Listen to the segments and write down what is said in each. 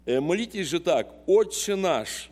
Молитесь же так: «Отче наш».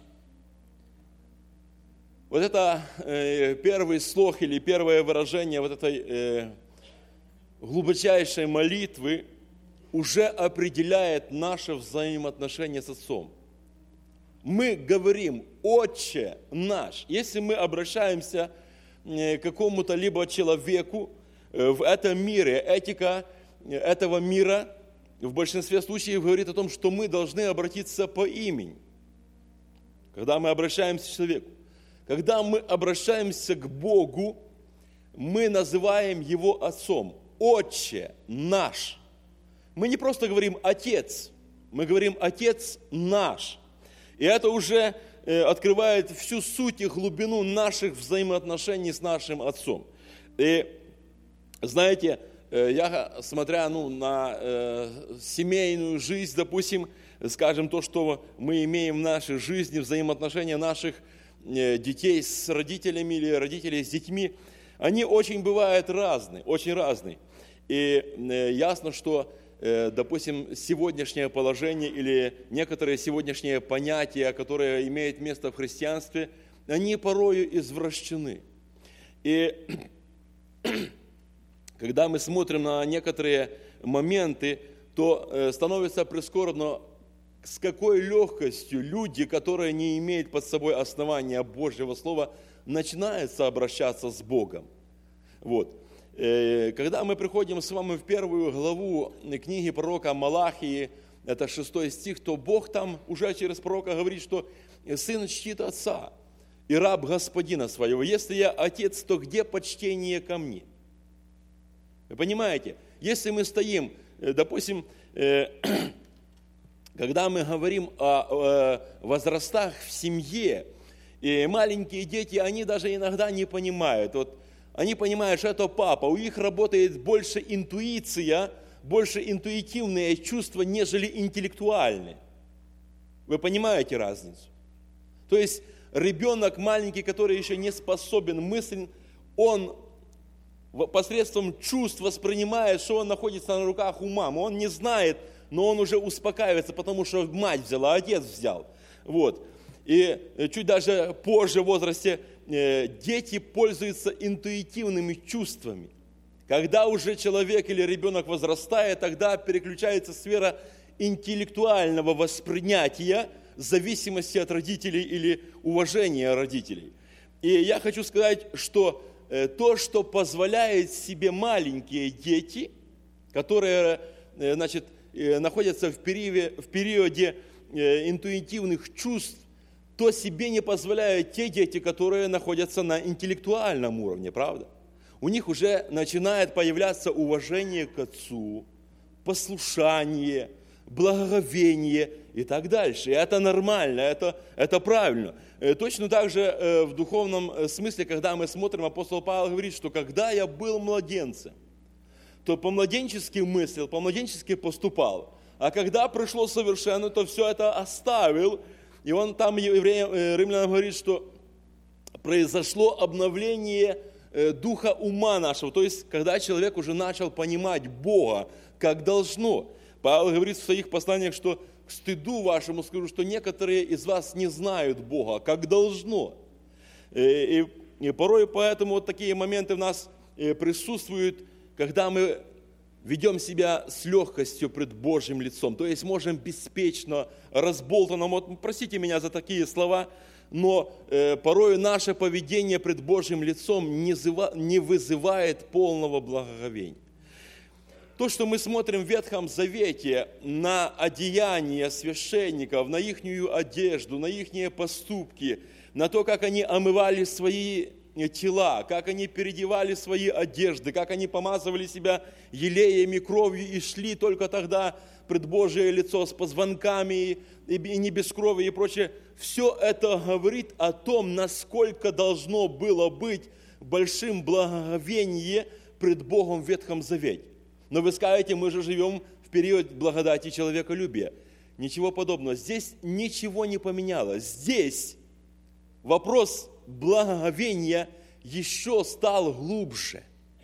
Вот это первый слог или первое выражение вот этой глубочайшей молитвы уже определяет наше взаимоотношение с Отцом. Мы говорим «Отче наш». Если мы обращаемся к какому-то либо человеку в этом мире, этика этого мира в большинстве случаев говорит о том, что мы должны обратиться по имени, когда мы обращаемся к человеку. Когда мы обращаемся к Богу, мы называем Его Отцом. «Отче наш». Мы не просто говорим «Отец», мы говорим «Отец наш». И это уже открывает всю суть и глубину наших взаимоотношений с нашим Отцом. И знаете, я, смотря на семейную жизнь, допустим, скажем, то, что мы имеем в нашей жизни, взаимоотношения наших детей с родителями или родителей с детьми, они очень бывают разные, очень разные. И ясно, что, допустим, сегодняшнее положение или некоторые сегодняшние понятия, которые имеют место в христианстве, они порою извращены. И когда мы смотрим на некоторые моменты, то становится прискорбно, с какой легкостью люди, которые не имеют под собой основания Божьего Слова, начинают обращаться с Богом. Вот. Когда мы приходим с вами в первую главу книги пророка Малахии, это 6 стих, то Бог там уже через пророка говорит, что сын чтит отца и раб господина своего. Если я отец, то где почтение ко мне? Вы понимаете, если мы стоим, допустим, когда мы говорим о возрастах в семье, и маленькие дети, они даже иногда не понимают. Вот они понимают, что это папа, у них работает больше интуиция, больше интуитивные чувства, нежели интеллектуальные. Вы понимаете разницу? То есть ребенок маленький, который еще не способен мыслить, он посредством чувств воспринимает, что он находится на руках у мамы. Он не знает, но он уже успокаивается, потому что мать взяла, отец взял. Вот. И чуть даже позже в возрасте дети пользуются интуитивными чувствами. Когда уже человек или ребенок возрастает, тогда переключается сфера интеллектуального воспринятия в зависимости от родителей или уважения родителей. И я хочу сказать, что то, что позволяет себе маленькие дети, которые, находятся в периоде интуитивных чувств, то себе не позволяют те дети, которые находятся на интеллектуальном уровне, правда? У них уже начинает появляться уважение к отцу, послушание, благоговение и так дальше. И это нормально, это правильно. Точно так же в духовном смысле, когда мы смотрим, апостол Павел говорит, что когда я был младенцем, то по-младенчески мыслил, по-младенчески поступал. А когда пришло совершенно, то все это оставил. И он там, римлянам, говорит, что произошло обновление духа ума нашего. То есть, когда человек уже начал понимать Бога, как должно. Павел говорит в своих посланиях, что к стыду вашему скажу, что некоторые из вас не знают Бога, как должно. И порой поэтому вот такие моменты у нас присутствуют, когда мы ведем себя с легкостью пред Божьим лицом. То есть можем беспечно, разболтанно, вот, простите меня за такие слова, но порой наше поведение пред Божьим лицом не вызывает полного благоговения. То, что мы смотрим в Ветхом Завете на одеяния священников, на ихнюю одежду, на ихние поступки, на то, как они омывали свои тела, как они переодевали свои одежды, как они помазывали себя елеями, кровью и шли только тогда пред Божие лицо с позвонками и не без крови и прочее. Все это говорит о том, насколько должно было быть большим благоговение пред Богом в Ветхом Завете. Но вы скажете, мы же живем в период благодати и человеколюбия. Ничего подобного. Здесь ничего не поменялось. Здесь вопрос благоговения еще стал глубже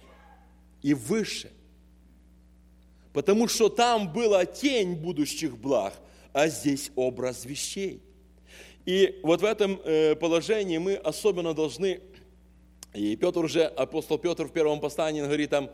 и выше. Потому что там была тень будущих благ, а здесь образ вещей. И вот в этом положении мы особенно должны, и апостол Петр в первом послании говорит там,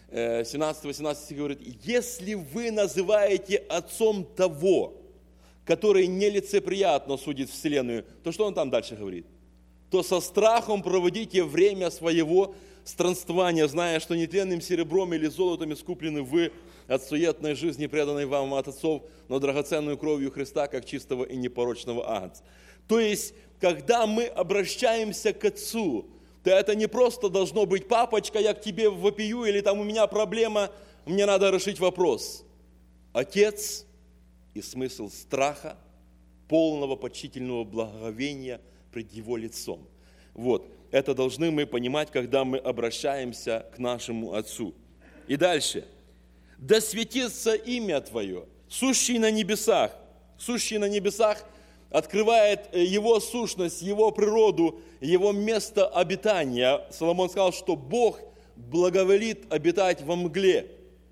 17-18 говорит, если вы называете отцом того, который нелицеприятно судит вселенную, то что он там дальше говорит? То со страхом проводите время своего странствования, зная, что нетленным серебром или золотом искуплены вы от суетной жизни, преданной вам от отцов, но драгоценную кровью Христа, как чистого и непорочного агнца. То есть, когда мы обращаемся к Отцу, то это не просто должно быть: папочка, я к тебе вопию, или там у меня проблема, мне надо решить вопрос. Отец и смысл страха, полного почтительного благоговения пред Его лицом. Вот, это должны мы понимать, когда мы обращаемся к нашему Отцу. И дальше. Да светится имя Твое, сущий на небесах. Сущий на небесах открывает Его сущность, Его природу, Его место обитания. Соломон сказал, что Бог благоволит обитать во мгле.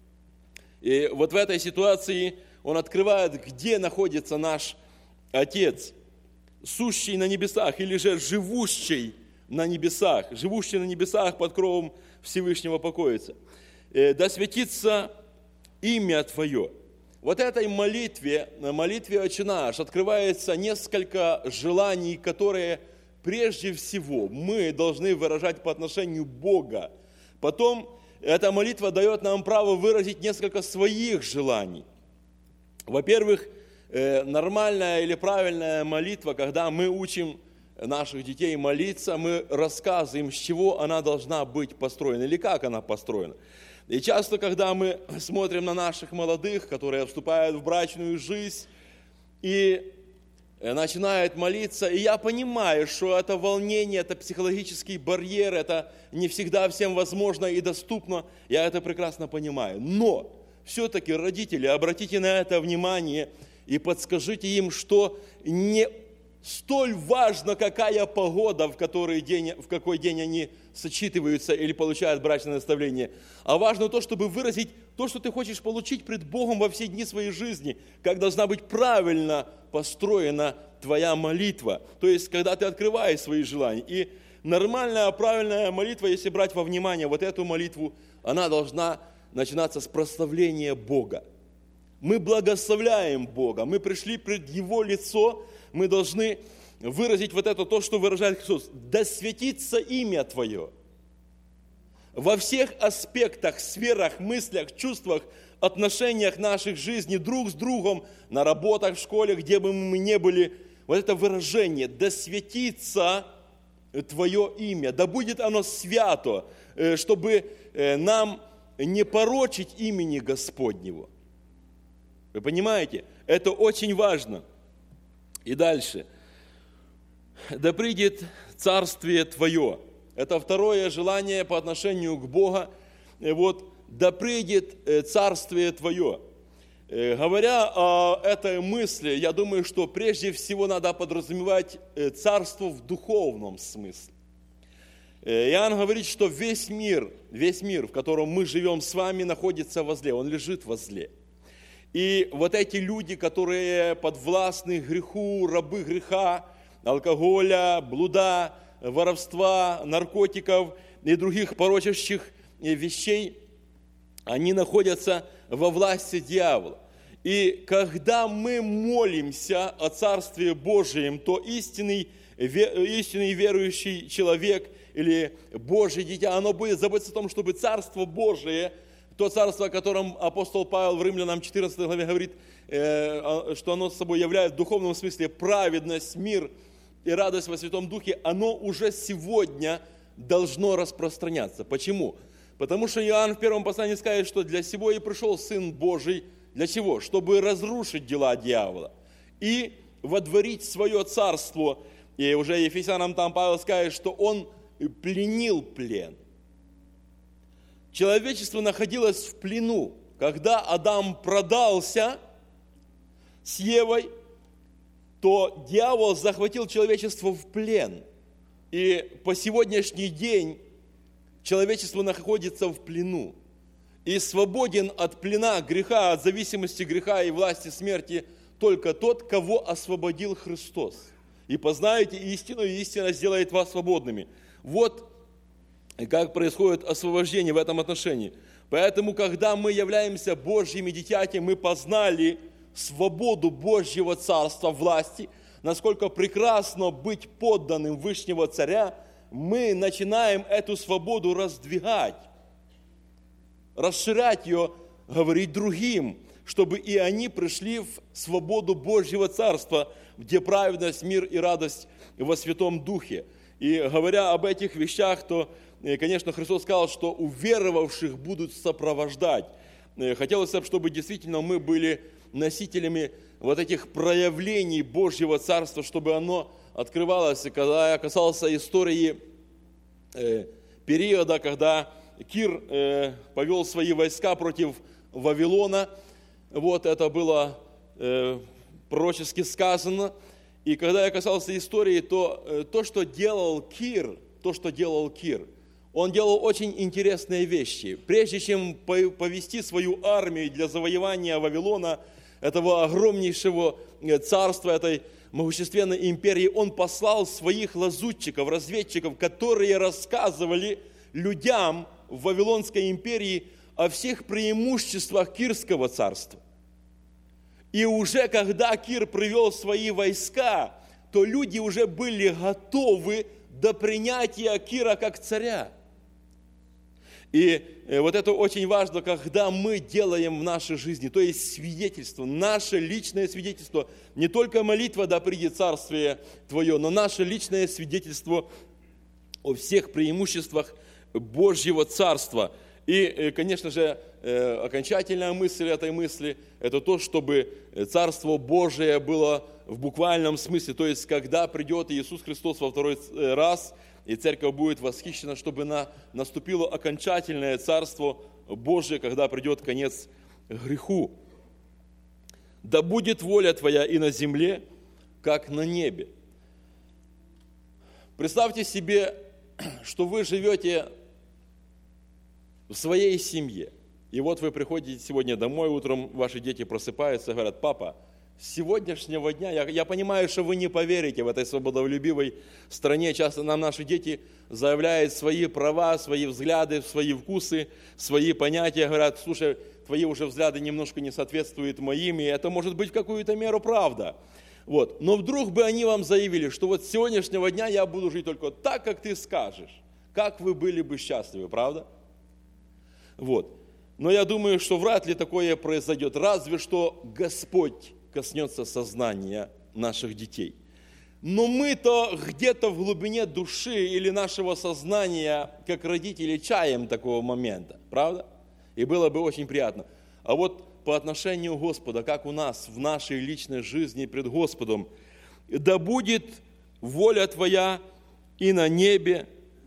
И вот в этой ситуации он открывает, где находится наш Отец, сущий на небесах, или же живущий на небесах под кровом Всевышнего покоится. Да светится имя Твое. Вот этой молитве «Отче наш» открывается несколько желаний, которые прежде всего мы должны выражать по отношению к Богу. Потом эта молитва дает нам право выразить несколько своих желаний. Во-первых, нормальная или правильная молитва, когда мы учим наших детей молиться, мы рассказываем, с чего она должна быть построена или как она построена. И часто, когда мы смотрим на наших молодых, которые вступают в брачную жизнь и начинают молиться, и я понимаю, что это волнение, это психологический барьер, это не всегда всем возможно и доступно, я это прекрасно понимаю. Но все-таки, родители, обратите на это внимание и подскажите им, что не столь важно, какая погода, в какой день они сочетываются или получают брачное наставление, а важно то, чтобы выразить то, что ты хочешь получить пред Богом во все дни своей жизни, как должна быть правильно построена твоя молитва. То есть, когда ты открываешь свои желания. И нормальная, правильная молитва, если брать во внимание вот эту молитву, она должна начинаться с прославления Бога. Мы благословляем Бога, мы пришли пред Его лицо, мы должны выразить вот это то, что выражает Христос. Да светится имя Твое. Во всех аспектах, сферах, мыслях, чувствах, отношениях наших жизней друг с другом, на работах, в школе, где бы мы ни были, вот это выражение, да светится Твое имя, да будет оно свято, чтобы нам не порочить имени Господнего. Вы понимаете? Это очень важно. И дальше. Да придет Царствие Твое. Это второе желание по отношению к Богу. Вот, да придет Царствие Твое. Говоря о этой мысли, я думаю, что прежде всего надо подразумевать царство в духовном смысле. Иоанн говорит, что весь мир, в котором мы живем с вами, находится возле, он лежит возле. И вот эти люди, которые подвластны греху, рабы греха, алкоголя, блуда, воровства, наркотиков и других порочащих вещей, они находятся во власти дьявола. И когда мы молимся о Царстве Божьем, то истинный верующий человек или Божье дитя, оно будет заботиться о том, чтобы Царство Божие, то царство, о котором апостол Павел в Римлянам 14 главе говорит, что оно собой являет в духовном смысле праведность, мир и радость во Святом Духе, оно уже сегодня должно распространяться. Почему? Потому что Иоанн в первом послании скажет, что для сего и пришел Сын Божий. Для чего? Чтобы разрушить дела дьявола и водворить свое царство. И уже Ефесянам там Павел скажет, что он пленил плен. Человечество находилось в плену. Когда Адам продался с Евой, то дьявол захватил человечество в плен. И по сегодняшний день человечество находится в плену. И свободен от плена греха, от зависимости греха и власти смерти только тот, кого освободил Христос. И познаете истину, и истина сделает вас свободными. Вот как происходит освобождение в этом отношении. Поэтому, когда мы являемся Божьими детьми, мы познали свободу Божьего Царства, власти, насколько прекрасно быть подданным Вышнего Царя, мы начинаем эту свободу раздвигать, расширять ее, говорить другим, чтобы и они пришли в свободу Божьего Царства, где праведность, мир и радость во Святом Духе. И говоря об этих вещах, то, конечно, Христос сказал, что уверовавших будут сопровождать. Хотелось бы, чтобы действительно мы были носителями вот этих проявлений Божьего Царства, чтобы оно открывалось. И когда я касался истории периода, когда Кир повел свои войска против Вавилона, вот это было пророчески сказано. И когда я касался истории, то, что делал Кир, он делал очень интересные вещи. Прежде чем повести свою армию для завоевания Вавилона, этого огромнейшего царства, этой могущественной империи, он послал своих лазутчиков, разведчиков, которые рассказывали людям в Вавилонской империи о всех преимуществах Кирского царства. И уже когда Кир привел свои войска, то люди уже были готовы до принятия Кира как царя. И вот это очень важно, когда мы делаем в нашей жизни, то есть свидетельство, наше личное свидетельство, не только молитва «Да придет царствие Твое», но наше личное свидетельство о всех преимуществах Божьего Царства. И, конечно же, окончательная мысль этой мысли – это то, чтобы Царство Божие было в буквальном смысле, то есть, когда придет Иисус Христос во второй раз, и церковь будет восхищена, чтобы наступило окончательное Царство Божие, когда придет конец греху. «Да будет воля Твоя и на земле, как на небе». Представьте себе, что вы живете в своей семье. И вот вы приходите сегодня домой, утром ваши дети просыпаются и говорят: папа, с сегодняшнего дня, я понимаю, что вы не поверите в этой свободолюбивой стране, часто нам наши дети заявляют свои права, свои взгляды, свои вкусы, свои понятия, говорят: слушай, твои уже взгляды немножко не соответствуют моим, и это может быть в какую-то меру правда. Вот. Но вдруг бы они вам заявили, что вот с сегодняшнего дня я буду жить только так, как ты скажешь, как вы были бы счастливы, правда? Вот. Но я думаю, что вряд ли такое произойдет, разве что Господь коснется сознания наших детей. Но мы-то где-то в глубине души или нашего сознания, как родители, чаем такого момента, правда? И было бы очень приятно. А вот по отношению Господа, как у нас в нашей личной жизни пред Господом: «Да будет воля Твоя и на небе,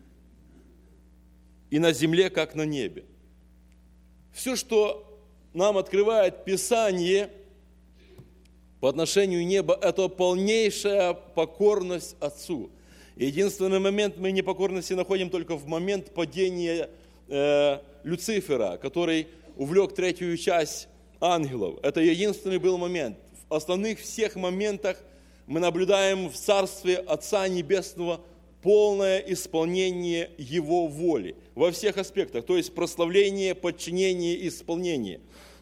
и на земле, как на небе». Все, что нам открывает Писание по отношению неба, это полнейшая покорность Отцу. Единственный момент мы непокорности находим только в момент падения Люцифера, который увлек третью часть ангелов. Это единственный был момент. В остальных всех моментах мы наблюдаем в Царстве Отца Небесного полное исполнение Его воли во всех аспектах, то есть прославление, подчинение и исполнение.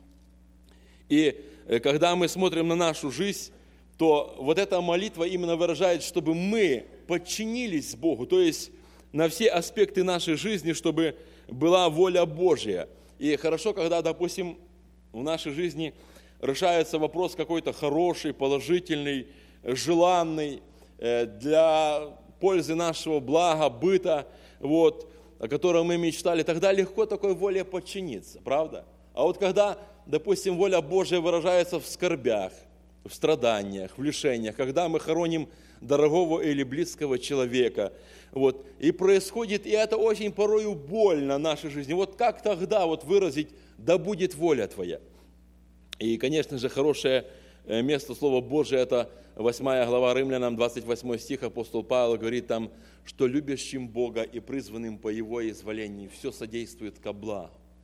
И когда мы смотрим на нашу жизнь, то вот эта молитва именно выражает, чтобы мы подчинились Богу, то есть на все аспекты нашей жизни, чтобы была воля Божья. И хорошо, когда, допустим, в нашей жизни решается вопрос какой-то хороший, положительный, желанный, для пользы нашего блага, быта, вот, о котором мы мечтали, тогда легко такой воле подчиниться, правда? А вот когда, допустим, воля Божия выражается в скорбях, в страданиях, в лишениях, когда мы хороним дорогого или близкого человека, вот, и происходит, и это очень порою больно в нашей жизни, вот как тогда вот выразить: «Да будет воля Твоя»? И, конечно же, хорошее место Слова Божия – это 8 глава Римлянам, 28 стих, апостол Павел говорит там, что любящим Бога и призванным по Его изволению все содействует ко благу.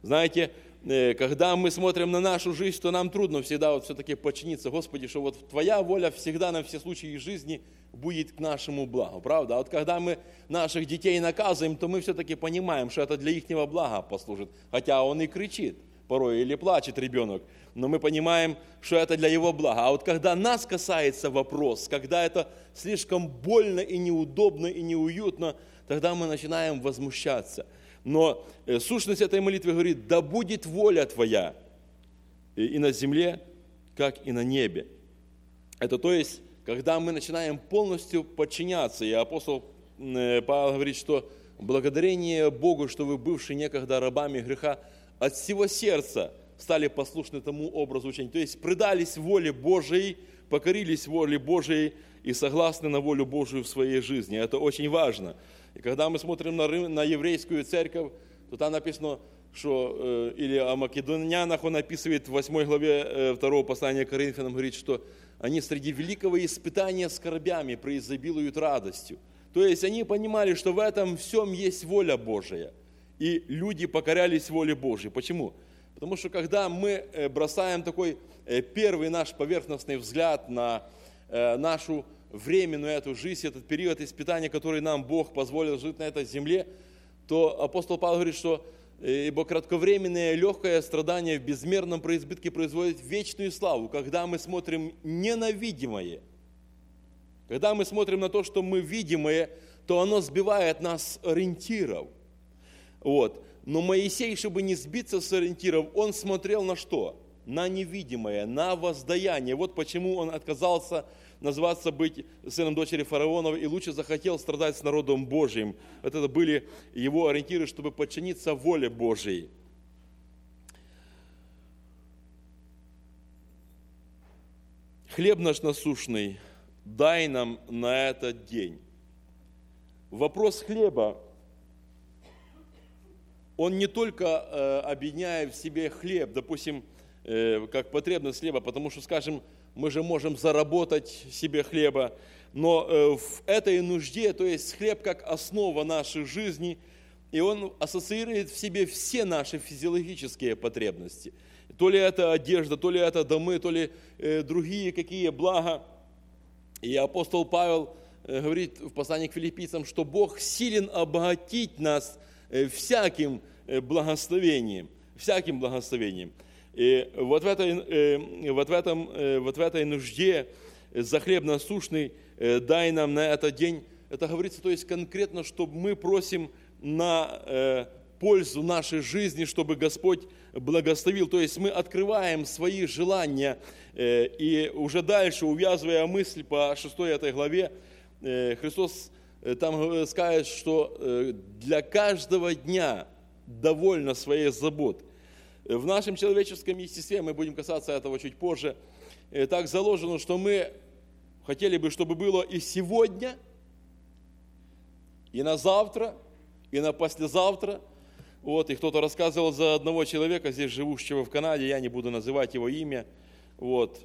Знаете, когда мы смотрим на нашу жизнь, то нам трудно всегда вот все-таки подчиниться, Господи, что вот Твоя воля всегда на все случаи жизни будет к нашему благу, правда? А вот когда мы наших детей наказываем, то мы все-таки понимаем, что это для ихнего блага послужит, хотя он и кричит порой или плачет ребенок, но мы понимаем, что это для его блага. А вот когда нас касается вопрос, когда это слишком больно и неудобно и неуютно, тогда мы начинаем возмущаться. Но сущность этой молитвы говорит: да будет воля Твоя и на земле, как и на небе. Это то есть, когда мы начинаем полностью подчиняться. И апостол Павел говорит, что благодарение Богу, что вы, бывшие некогда рабами греха, от всего сердца стали послушны тому образу учения. То есть предались воле Божией, покорились воле Божией и согласны на волю Божию в своей жизни. Это очень важно. И когда мы смотрим на еврейскую церковь, то там написано, что, или о македонянах он описывает в 8 главе 2 послания к Коринфянам, говорит, что они среди великого испытания скорбями преизобилуют радостью. То есть они понимали, что в этом всем есть воля Божия. И люди покорялись воле Божьей. Почему? Потому что когда мы бросаем такой первый наш поверхностный взгляд на нашу временную эту жизнь, этот период испытания, который нам Бог позволил жить на этой земле, то апостол Павел говорит, что ибо кратковременное легкое страдание в безмерном преизбытке производит вечную славу, когда мы смотрим не на видимое. Когда мы смотрим на то, что мы видимое, то оно сбивает нас с ориентиров. Вот. Но Моисей, чтобы не сбиться с ориентиров, он смотрел на что? На невидимое, на воздаяние. Вот почему он отказался называться быть сыном дочери фараонова и лучше захотел страдать с народом Божьим. Вот это были его ориентиры, чтобы подчиниться воле Божьей. Хлеб наш насущный дай нам на этот день. Вопрос хлеба, он не только объединяет в себе хлеб, допустим, как потребность хлеба, потому что, скажем, мы же можем заработать себе хлеба, но в этой нужде, то есть хлеб как основа нашей жизни, и он ассоциирует в себе все наши физиологические потребности. То ли это одежда, то ли это домы, то ли другие какие блага. И апостол Павел говорит в послании к филиппийцам, что Бог силен обогатить нас всяким благословением, всяким благословением. И вот в этой нужде за хлеб насущный дай нам на этот день, это говорится, то есть конкретно, чтобы мы просим на пользу нашей жизни, чтобы Господь благословил. То есть мы открываем свои желания, и уже дальше, увязывая мысль по 6 этой главе, Христос там скажет, что для каждого дня довольно своей заботы. В нашем человеческом естестве, мы будем касаться этого чуть позже, так заложено, что мы хотели бы, чтобы было и сегодня, и на завтра, и на послезавтра. Вот, и кто-то рассказывал за одного человека, здесь живущего в Канаде, я не буду называть его имя, вот.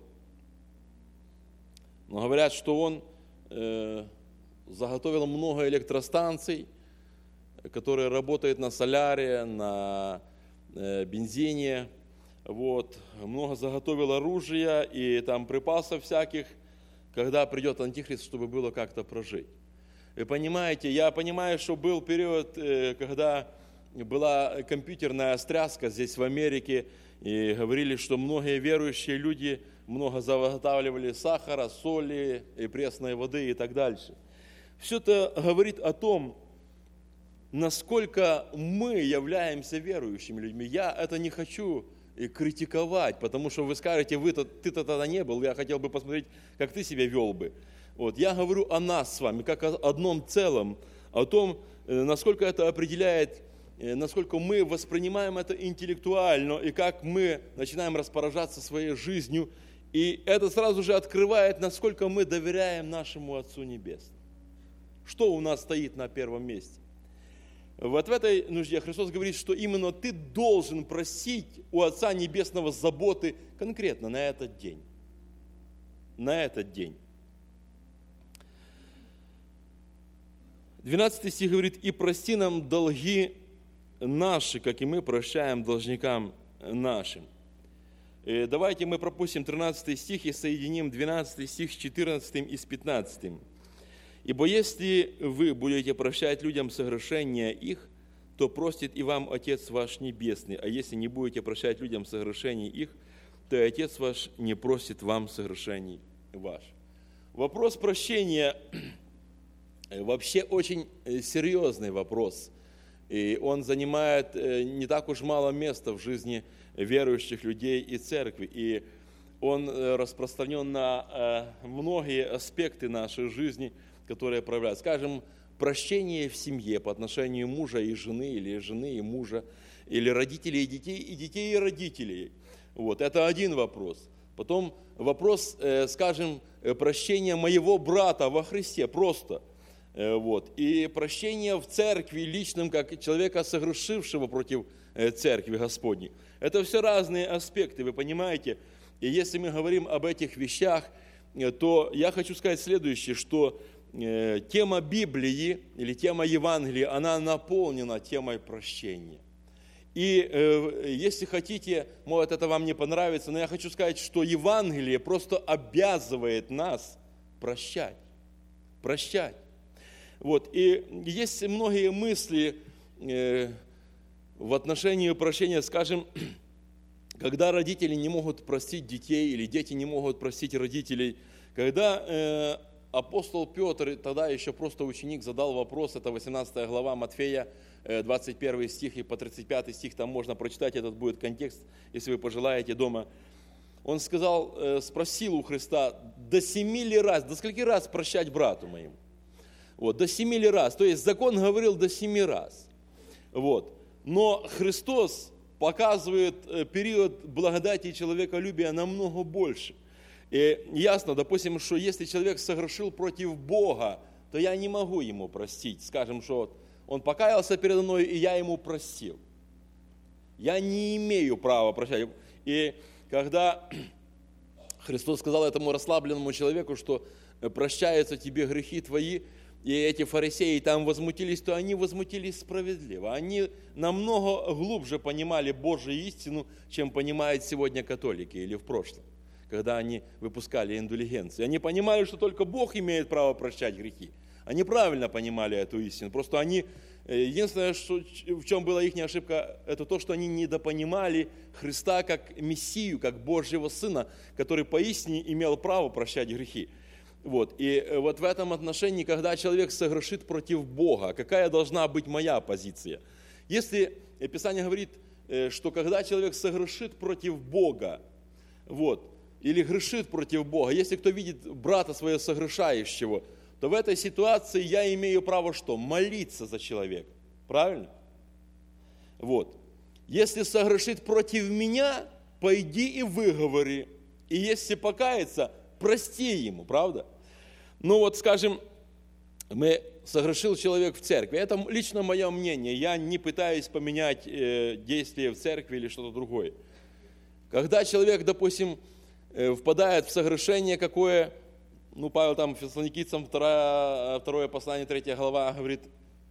Но говорят, что он заготовил много электростанций, которые работают на соляре, на бензине, вот, много заготовил оружия и там припасов всяких, когда придет Антихрист, чтобы было как-то прожить. Вы понимаете, я понимаю, что был период, когда была компьютерная стряска здесь в Америке, и говорили, что многие верующие люди много заготавливали сахара, соли и пресной воды и так дальше. Все это говорит о том, насколько мы являемся верующими людьми. Я это не хочу критиковать, потому что вы скажете, ты-то тогда не был, я хотел бы посмотреть, как ты себя вел бы. Вот. Я говорю о нас с вами, как о одном целом, о том, насколько это определяет, насколько мы воспринимаем это интеллектуально, и как мы начинаем распоряжаться своей жизнью. И это сразу же открывает, насколько мы доверяем нашему Отцу Небесному. Что у нас стоит на первом месте? Вот в этой нужде Христос говорит, что именно ты должен просить у Отца Небесного заботы конкретно на этот день. На этот день. 12 стих говорит, и прости нам долги наши, как и мы прощаем должникам нашим. Давайте мы пропустим 13 стих и соединим 12 стих с 14 и с 15. «Ибо если вы будете прощать людям согрешения их, то простит и вам Отец ваш Небесный, а если не будете прощать людям согрешений их, то и Отец ваш не простит вам согрешений ваших». Вопрос прощения вообще очень серьезный вопрос, и он занимает не так уж мало места в жизни верующих людей и церкви, и он распространен на многие аспекты нашей жизни, которые проявляются. Скажем, прощение в семье по отношению мужа и жены, или жены и мужа, или родителей и детей и родителей. Вот, это один вопрос. Потом вопрос, скажем, прощения моего брата во Христе, просто. Вот. И прощение в церкви личным, как человека, согрешившего против церкви Господней. Это все разные аспекты, вы понимаете. И если мы говорим об этих вещах, то я хочу сказать следующее, что тема Библии или тема Евангелия, она наполнена темой прощения. И если хотите, может, это вам не понравится, но я хочу сказать, что Евангелие просто обязывает нас прощать. Прощать. Вот. И есть многие мысли в отношении прощения, скажем, когда родители не могут простить детей, или дети не могут простить родителей, когда апостол Петр, тогда еще просто ученик, задал вопрос, это 18 глава Матфея, 21 стих и по 35 стих, там можно прочитать, этот будет контекст, если вы пожелаете дома. Он сказал, спросил у Христа, до 7 ли раз, до скольки раз прощать брату моему? Вот, до 7 ли раз, то есть закон говорил до 7 раз. Вот. Но Христос показывает период благодати и человеколюбия намного больше. И ясно, допустим, что если человек согрешил против Бога, то я не могу ему простить. Скажем, что он покаялся передо мной, и я ему простил. Я не имею права прощать. И когда Христос сказал этому расслабленному человеку, что прощаются тебе грехи твои, и эти фарисеи там возмутились, то они возмутились справедливо. Они намного глубже понимали Божью истину, чем понимают сегодня католики или в прошлом, когда они выпускали индульгенции. Они понимали, что только Бог имеет право прощать грехи. Они правильно понимали эту истину. Просто они, единственное, в чем была их ошибка, это то, что они недопонимали Христа как Мессию, как Божьего Сына, который поистине имел право прощать грехи. Вот. И вот в этом отношении, когда человек согрешит против Бога, какая должна быть моя позиция? Если Писание говорит, что когда человек согрешит против Бога, вот, или грешит против Бога, если кто видит брата своего согрешающего, то в этой ситуации я имею право что? Молиться за человека. Правильно? Вот. Если согрешит против меня, пойди и выговори. И если покаяться, прости ему, правда? Ну вот, скажем, согрешил человек в церкви. Это лично мое мнение. Я не пытаюсь поменять действия в церкви или что-то другое. Когда человек, допустим, впадает в согрешение какое, Павел там Фессалоникийцам 2 послание, 3 глава говорит,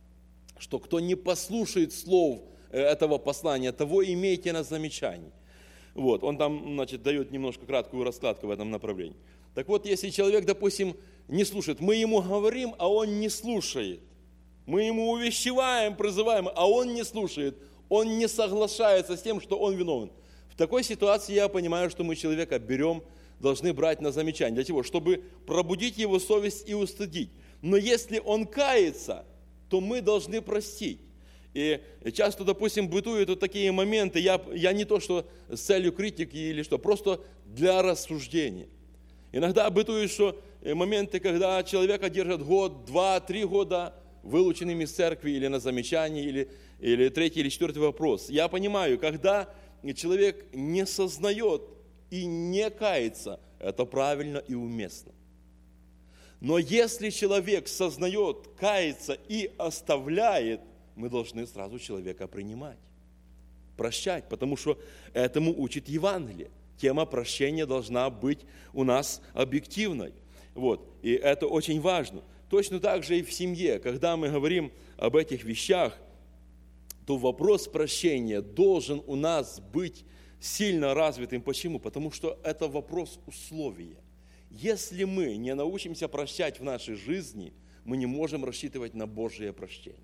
что кто не послушает слов этого послания, того имейте на замечании. Вот, он там, дает немножко краткую раскладку в этом направлении. Так вот, если человек, допустим, не слушает, мы ему говорим, а он не слушает. Мы ему увещеваем, призываем, а он не слушает. Он не соглашается с тем, что он виновен. В такой ситуации я понимаю, что мы человека должны брать на замечание. Для чего? Чтобы пробудить его совесть и устыдить. Но если он кается, то мы должны простить. И часто, допустим, бытуют вот такие моменты, я не то, что с целью критики или что, просто для рассуждения. Иногда бытуют, что моменты, когда человека держат год, 2, 3 года вылученным из церкви или на замечании, или 3 или 4 вопрос. Я понимаю, когда человек не сознает и не кается, это правильно и уместно. Но если человек сознает, кается и оставляет, мы должны сразу человека принимать, прощать, потому что этому учит Евангелие. Тема прощения должна быть у нас объективной. Вот. И это очень важно. Точно так же и в семье, когда мы говорим об этих вещах, то вопрос прощения должен у нас быть сильно развитым. Почему? Потому что это вопрос условия. Если мы не научимся прощать в нашей жизни, мы не можем рассчитывать на Божие прощение.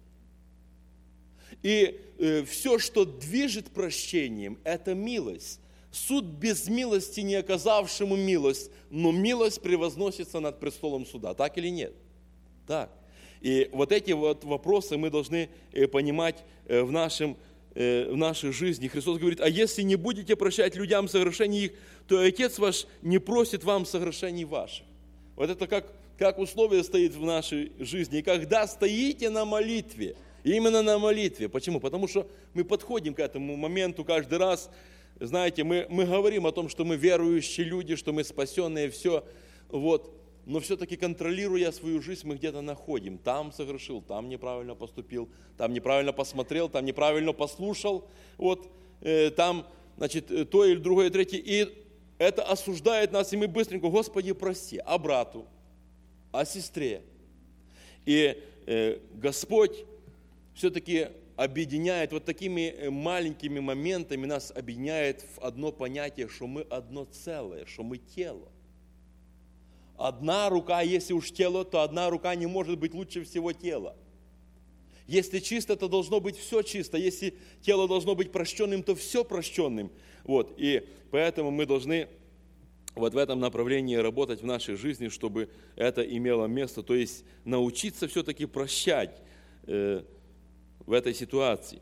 И все, что движет прощением, это милость. Суд без милости, не оказавшему милость, но милость превозносится над престолом суда. Так или нет? Так. И вот эти вот вопросы мы должны понимать в нашей жизни. Христос говорит: а если не будете прощать людям согрешений их, то Отец ваш не просит вам согрешений ваших. Вот это как условие стоит в нашей жизни. И когда стоите на молитве, именно на молитве. Почему? Потому что мы подходим к этому моменту каждый раз. Знаете, мы говорим о том, что мы верующие люди, что мы спасенные, все. Вот. Но все-таки, контролируя свою жизнь, мы где-то находим. Там согрешил, там неправильно поступил, там неправильно посмотрел, там неправильно послушал. Вот. Там, значит, то или другое, третье. И это осуждает нас, и мы быстренько: Господи, прости. А брату? А сестре? И Господь все-таки объединяет вот такими маленькими моментами, нас объединяет в одно понятие, что мы одно целое, что мы тело. Одна рука, если уж тело, то одна рука не может быть лучше всего тела. Если чисто, то должно быть все чисто. Если тело должно быть прощенным, то все прощенным. Вот. И поэтому мы должны вот в этом направлении работать в нашей жизни, чтобы это имело место. То есть научиться все-таки прощать в этой ситуации.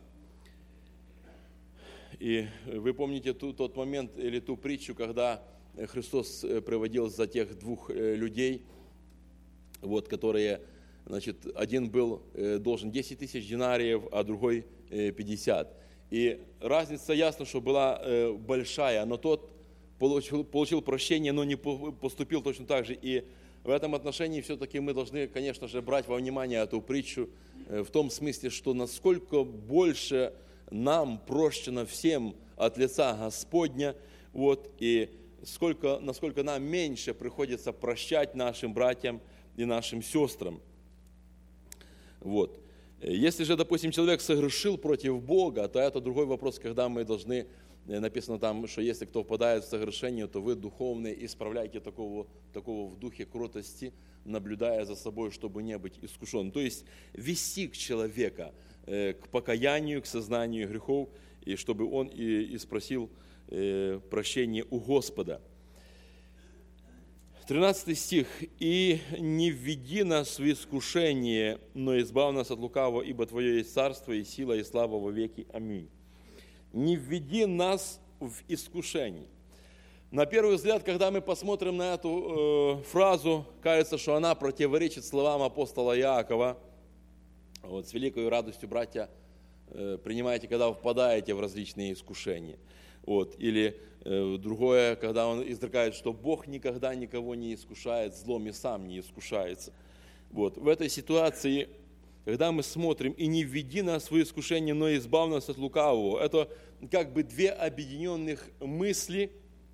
И вы помните тот момент или ту притчу, когда Христос приводил за тех двух людей, вот, которые, значит, один был должен 10 тысяч динариев, а другой 50. И разница, ясно, что была большая, но тот получил прощение, но не поступил точно так же. И в этом отношении все-таки мы должны, конечно же, брать во внимание эту притчу в том смысле, что насколько больше нам прощено всем от лица Господня, вот, и насколько нам меньше приходится прощать нашим братьям и нашим сестрам. Вот. Если же, допустим, человек согрешил против Бога, то это другой вопрос, когда мы должны, написано там, что если кто впадает в согрешение, то вы духовные исправляйте такого в духе кротости, наблюдая за собой, чтобы не быть искушенным. То есть вести человека к покаянию, к сознанию грехов, и чтобы он и спросил прощения у Господа. 13 стих. «И не введи нас в искушение, но избавь нас от лукавого, ибо Твое есть царство, и сила, и слава во веки. Аминь». Не введи нас в искушение. На первый взгляд, когда мы посмотрим на эту фразу, кажется, что она противоречит словам апостола Иакова. Вот, с великой радостью, братья, принимайте, когда впадаете в различные искушения. Вот, или другое, когда он изрекает, что Бог никогда никого не искушает злом и сам не искушается. Вот, в этой ситуации, когда мы смотрим: «И не введи нас в искушение, но избавь нас от лукавого», это как бы две объединенных мысли,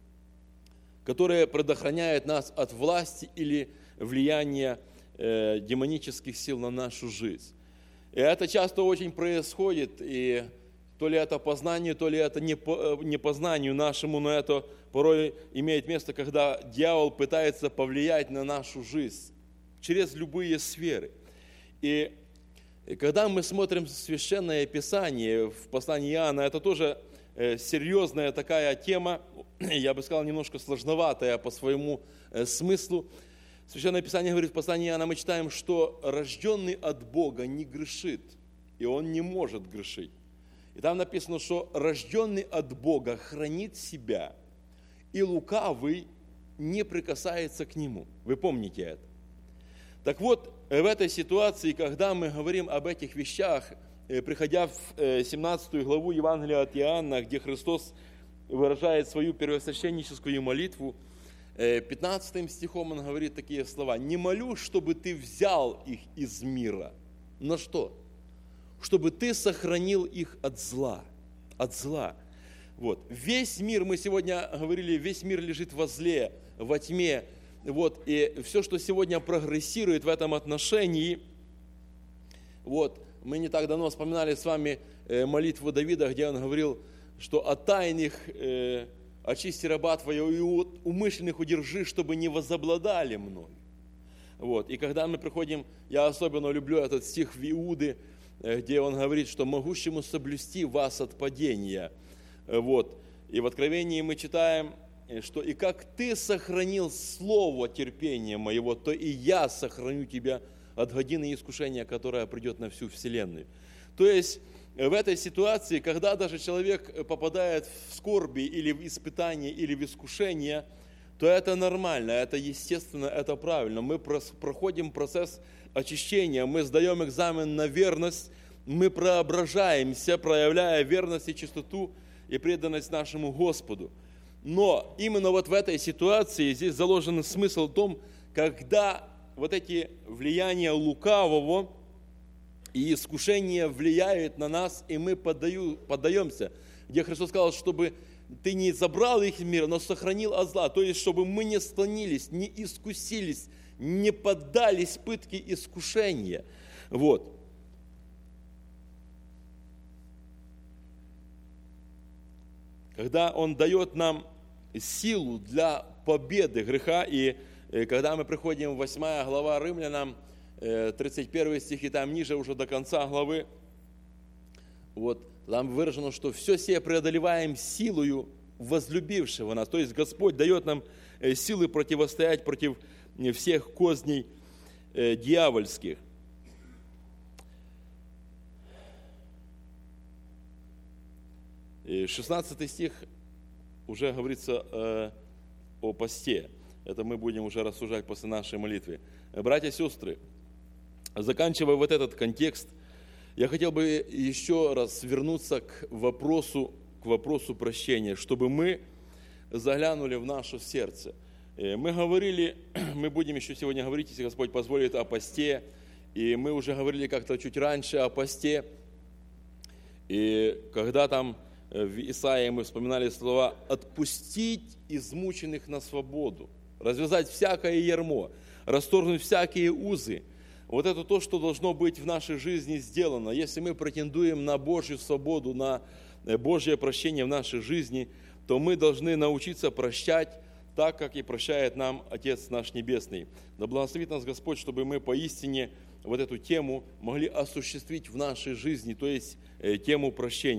которые предохраняют нас от власти или влияния демонических сил на нашу жизнь. И это часто очень происходит, и то ли это по знанию, то ли это не по знанию нашему, но это порой имеет место, когда дьявол пытается повлиять на нашу жизнь через любые сферы. И когда мы смотрим Священное Писание в послании Иоанна, это тоже серьезная такая тема, я бы сказал, немножко сложноватая по своему смыслу. Священное Писание говорит в послании Иоанна, мы читаем, что рожденный от Бога не грешит, и он не может грешить. И там написано, что рожденный от Бога хранит себя, и лукавый не прикасается к нему. Вы помните это? Так вот, в этой ситуации, когда мы говорим об этих вещах, приходя в 17 главу Евангелия от Иоанна, где Христос выражает свою первосвященническую молитву, 15 стихом он говорит такие слова: «Не молю, чтобы ты взял их из мира». Но что? Чтобы ты сохранил их от зла. От зла. Вот. Весь мир, мы сегодня говорили, весь мир лежит во зле, во тьме. Вот. И все, что сегодня прогрессирует в этом отношении, вот. Мы не так давно вспоминали с вами молитву Давида, где он говорил, что от тайных очисти раба твоего и от умышленных удержи, чтобы не возобладали мною. Вот. И когда мы приходим, я особенно люблю этот стих в Иуды, где он говорит, что могущему соблюсти вас от падения. Вот. И в Откровении мы читаем, что и как ты сохранил слово терпения моего, то и я сохраню тебя от годины искушения, которое придет на всю вселенную. То есть в этой ситуации, когда даже человек попадает в скорби или в испытание, или в искушение, то это нормально, это естественно, это правильно. Мы проходим процесс очищения, мы сдаем экзамен на верность, мы преображаемся, проявляя верность и чистоту и преданность нашему Господу. Но именно вот в этой ситуации здесь заложен смысл в том, когда вот эти влияния лукавого и искушения влияют на нас, и мы поддаемся, где Христос сказал, чтобы ты не забрал их из мира, но сохранил от зла. То есть, чтобы мы не склонились, не искусились, не поддались пытке искушения. Вот. Когда Он дает нам силу для победы греха, и когда мы приходим в 8 глава Римлянам, 31 стих, и там ниже уже до конца главы, вот, там выражено, что все сие преодолеваем силою возлюбившего нас. То есть Господь дает нам силы противостоять против всех козней дьявольских. И 16 стих уже говорится о посте. Это мы будем уже рассуждать после нашей молитвы. Братья и сестры, заканчивая вот этот контекст, я хотел бы еще раз вернуться к вопросу прощения, чтобы мы заглянули в наше сердце. Мы говорили, мы будем еще сегодня говорить, если Господь позволит, о посте, и мы уже говорили как-то чуть раньше о посте, и когда там в Исаии мы вспоминали слова «отпустить измученных на свободу», развязать всякое ярмо, расторгнуть всякие узы. Вот это то, что должно быть в нашей жизни сделано. Если мы претендуем на Божью свободу, на Божье прощение в нашей жизни, то мы должны научиться прощать так, как и прощает нам Отец наш Небесный. Да благословит нас Господь, чтобы мы поистине вот эту тему могли осуществить в нашей жизни, то есть тему прощения.